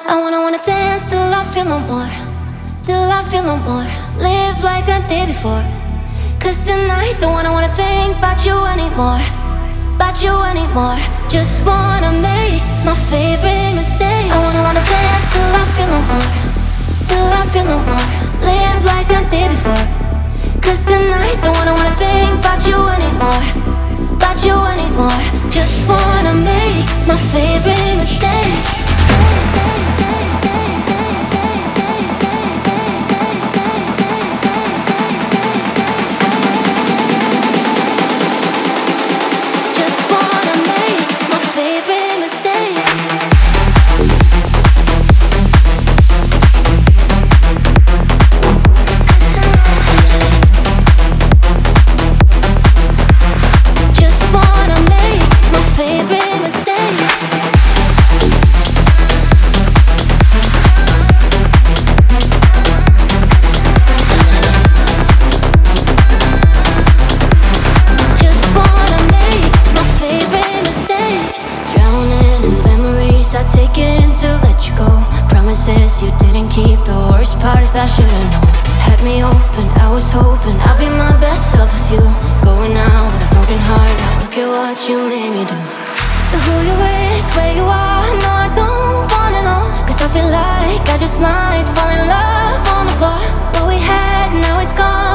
I wanna dance till I feel no more, till I feel no more. Live like I did before. Cause tonight don't wanna think about you anymore, about you anymore. Just wanna make my favorite mistakes. I wanna dance till I feel no more, till I feel no more. Live like I did before. Cause tonight don't wanna think about you anymore, about you anymore. Just wanna make my favorite mistakes. Just wanna make my favorite mistakes. Just wanna make my favorite mistakes. Just wanna make my favorite mistakes. Drowning in memories, I take it in to let you go. Promises you didn't keep, the worst part is I should've known. Had me open, I was hoping I'll be my best self with you. Going out with a broken heart, now look at what you made me do. So who you with, where you are, no I don't wanna know. Cause I feel like I just might fall in love on the floor. What we had, now it's gone.